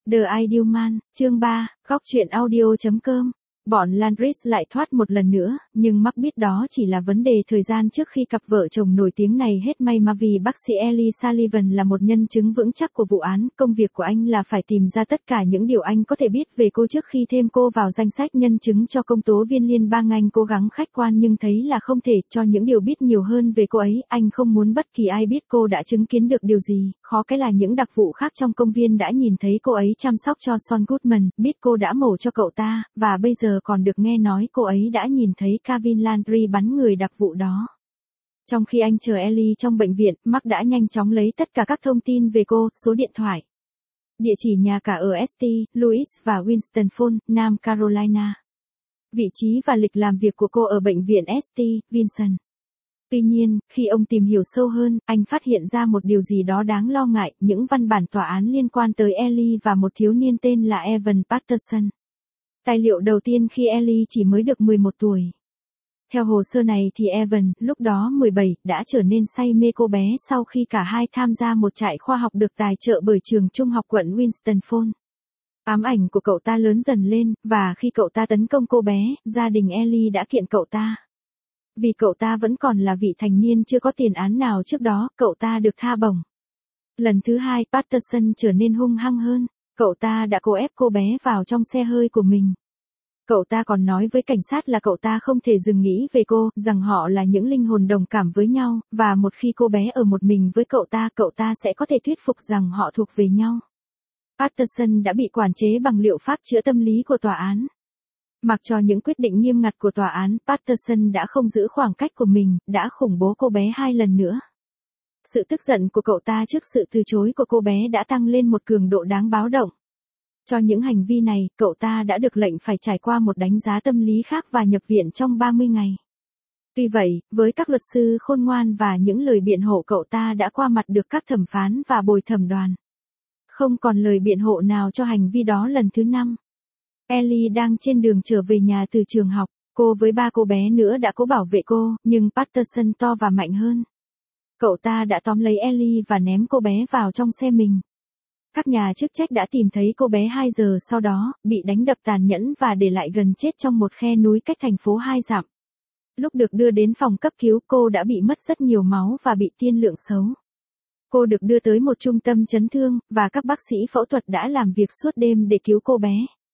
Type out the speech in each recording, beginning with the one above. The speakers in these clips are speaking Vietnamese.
The Ideal Man, chương 3, góc truyện audio.com. Bọn Landris lại thoát một lần nữa, nhưng Mark biết đó chỉ là vấn đề thời gian trước khi cặp vợ chồng nổi tiếng này hết may mà vì bác sĩ Ellie Sullivan là một nhân chứng vững chắc của vụ án. Công việc của anh là phải tìm ra tất cả những điều anh có thể biết về cô trước khi thêm cô vào danh sách nhân chứng cho công tố viên liên bang. Anh cố gắng khách quan nhưng thấy là không thể cho những điều biết nhiều hơn về cô ấy. Anh không muốn bất kỳ ai biết cô đã chứng kiến được điều gì. Khó cái là những đặc vụ khác trong công viên đã nhìn thấy cô ấy chăm sóc cho Saul Goodman, biết cô đã mổ cho cậu ta, và bây giờ còn được nghe nói cô ấy đã nhìn thấy Kevin Landry bắn người đặc vụ đó. Trong khi anh chờ Ellie trong bệnh viện, Mark đã nhanh chóng lấy tất cả các thông tin về cô, số điện thoại, địa chỉ nhà cả ở St. Louis và Winston Falls, Nam Carolina, vị trí và lịch làm việc của cô ở bệnh viện St. Vincent. Tuy nhiên, khi ông tìm hiểu sâu hơn, anh phát hiện ra một điều gì đó đáng lo ngại, những văn bản tòa án liên quan tới Ellie và một thiếu niên tên là Evan Patterson. Tài liệu đầu tiên khi Ellie chỉ mới được 11 tuổi. Theo hồ sơ này thì Evan, lúc đó 17, đã trở nên say mê cô bé sau khi cả hai tham gia một trại khoa học được tài trợ bởi trường trung học quận Winston Falls. Ám ảnh của cậu ta lớn dần lên, và khi cậu ta tấn công cô bé, gia đình Ellie đã kiện cậu ta. Vì cậu ta vẫn còn là vị thành niên chưa có tiền án nào trước đó, cậu ta được tha bổng. Lần thứ hai, Patterson trở nên hung hăng hơn. Cậu ta đã cố ép cô bé vào trong xe hơi của mình. Cậu ta còn nói với cảnh sát là cậu ta không thể dừng nghĩ về cô, rằng họ là những linh hồn đồng cảm với nhau, và một khi cô bé ở một mình với cậu ta sẽ có thể thuyết phục rằng họ thuộc về nhau. Patterson đã bị quản chế bằng liệu pháp chữa tâm lý của tòa án. Mặc cho những quyết định nghiêm ngặt của tòa án, Patterson đã không giữ khoảng cách của mình, đã khủng bố cô bé 2 lần nữa. Sự tức giận của cậu ta trước sự từ chối của cô bé đã tăng lên một cường độ đáng báo động. Cho những hành vi này, cậu ta đã được lệnh phải trải qua một đánh giá tâm lý khác và nhập viện trong 30 ngày. Tuy vậy, với các luật sư khôn ngoan và những lời biện hộ, cậu ta đã qua mặt được các thẩm phán và bồi thẩm đoàn. Không còn lời biện hộ nào cho hành vi đó. Lần thứ 5. Ellie đang trên đường trở về nhà từ trường học, cô với 3 cô bé nữa đã cố bảo vệ cô, nhưng Patterson to và mạnh hơn. Cậu ta đã tóm lấy Ellie và ném cô bé vào trong xe mình. Các nhà chức trách đã tìm thấy cô bé 2 giờ sau đó, bị đánh đập tàn nhẫn và để lại gần chết trong một khe núi cách thành phố 2 dặm. Lúc được đưa đến phòng cấp cứu, cô đã bị mất rất nhiều máu và bị tiên lượng xấu. Cô được đưa tới một trung tâm chấn thương, và các bác sĩ phẫu thuật đã làm việc suốt đêm để cứu cô bé.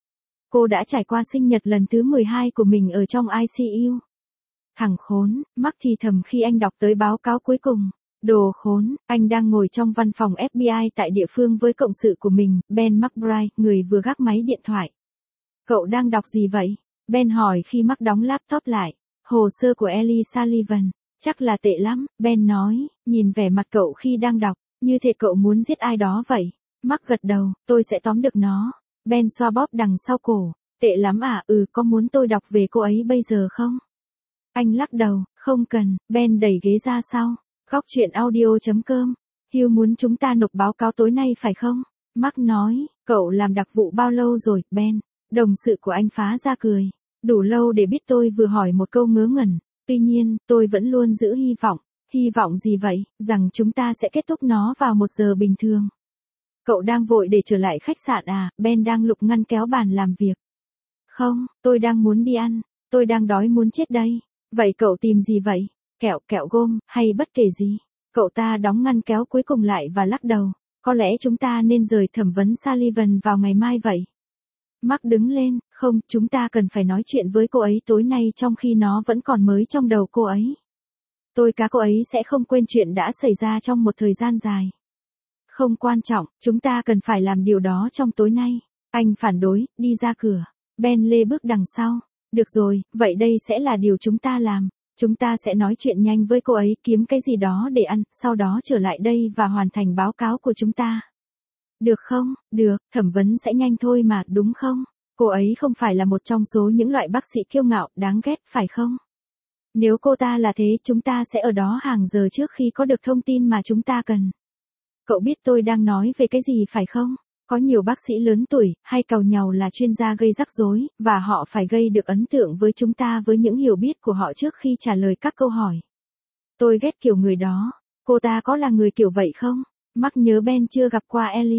Cô đã trải qua sinh nhật lần thứ 12 của mình ở trong ICU. Thằng khốn, Mark thì thầm khi anh đọc tới báo cáo cuối cùng. Đồ khốn, anh đang ngồi trong văn phòng FBI tại địa phương với cộng sự của mình, Ben McBride, người vừa gác máy điện thoại. Cậu đang đọc gì vậy? Ben hỏi khi Mark đóng laptop lại. Hồ sơ của Ellie Sullivan. Chắc là tệ lắm, Ben nói, nhìn vẻ mặt cậu khi đang đọc, như thể cậu muốn giết ai đó vậy. Mark gật đầu, tôi sẽ tóm được nó. Ben xoa bóp đằng sau cổ. Tệ lắm à? Có muốn tôi đọc về cô ấy bây giờ không? Anh lắc đầu, không cần. Ben đẩy ghế ra sau. Góc truyện audio.com. Hugh muốn chúng ta nộp báo cáo tối nay phải không? Mark nói, cậu làm đặc vụ bao lâu rồi, Ben? Đồng sự của anh phá ra cười. Đủ lâu để biết tôi vừa hỏi một câu ngớ ngẩn. Tuy nhiên, tôi vẫn luôn giữ hy vọng. Hy vọng gì vậy? Rằng chúng ta sẽ kết thúc nó vào 1 giờ bình thường. Cậu đang vội để trở lại khách sạn à? Ben đang lục ngăn kéo bàn làm việc. Không, tôi đang muốn đi ăn. Tôi đang đói muốn chết đây. Vậy cậu tìm gì vậy? Kẹo gôm, hay bất kể gì? Cậu ta đóng ngăn kéo cuối cùng lại và lắc đầu. Có lẽ chúng ta nên rời thẩm vấn Sullivan vào ngày mai vậy. Mark đứng lên, không, chúng ta cần phải nói chuyện với cô ấy tối nay trong khi nó vẫn còn mới trong đầu cô ấy. Tôi cá cô ấy sẽ không quên chuyện đã xảy ra trong một thời gian dài. Không quan trọng, chúng ta cần phải làm điều đó trong tối nay. Anh phản đối, đi ra cửa. Ben lê bước đằng sau. Được rồi, vậy đây sẽ là điều chúng ta làm. Chúng ta sẽ nói chuyện nhanh với cô ấy, kiếm cái gì đó để ăn, sau đó trở lại đây và hoàn thành báo cáo của chúng ta. Được không? Được, thẩm vấn sẽ nhanh thôi mà, đúng không? Cô ấy không phải là một trong số những loại bác sĩ kiêu ngạo, đáng ghét, phải không? Nếu cô ta là thế, chúng ta sẽ ở đó hàng giờ trước khi có được thông tin mà chúng ta cần. Cậu biết tôi đang nói về cái gì phải không? Có nhiều bác sĩ lớn tuổi, hay càu nhàu là chuyên gia gây rắc rối, và họ phải gây được ấn tượng với chúng ta với những hiểu biết của họ trước khi trả lời các câu hỏi. Tôi ghét kiểu người đó. Cô ta có là người kiểu vậy không? Mark nhớ Ben chưa gặp qua Ellie.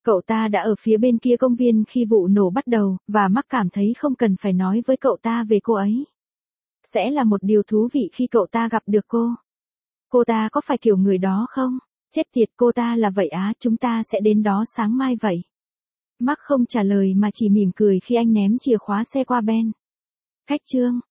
Cậu ta đã ở phía bên kia công viên khi vụ nổ bắt đầu, và Mark cảm thấy không cần phải nói với cậu ta về cô ấy. Sẽ là một điều thú vị khi cậu ta gặp được cô. Cô ta có phải kiểu người đó không? Chết tiệt, cô ta là vậy á, chúng ta sẽ đến đó sáng mai vậy. Mark không trả lời mà chỉ mỉm cười khi anh ném chìa khóa xe qua Ben. Khách trương.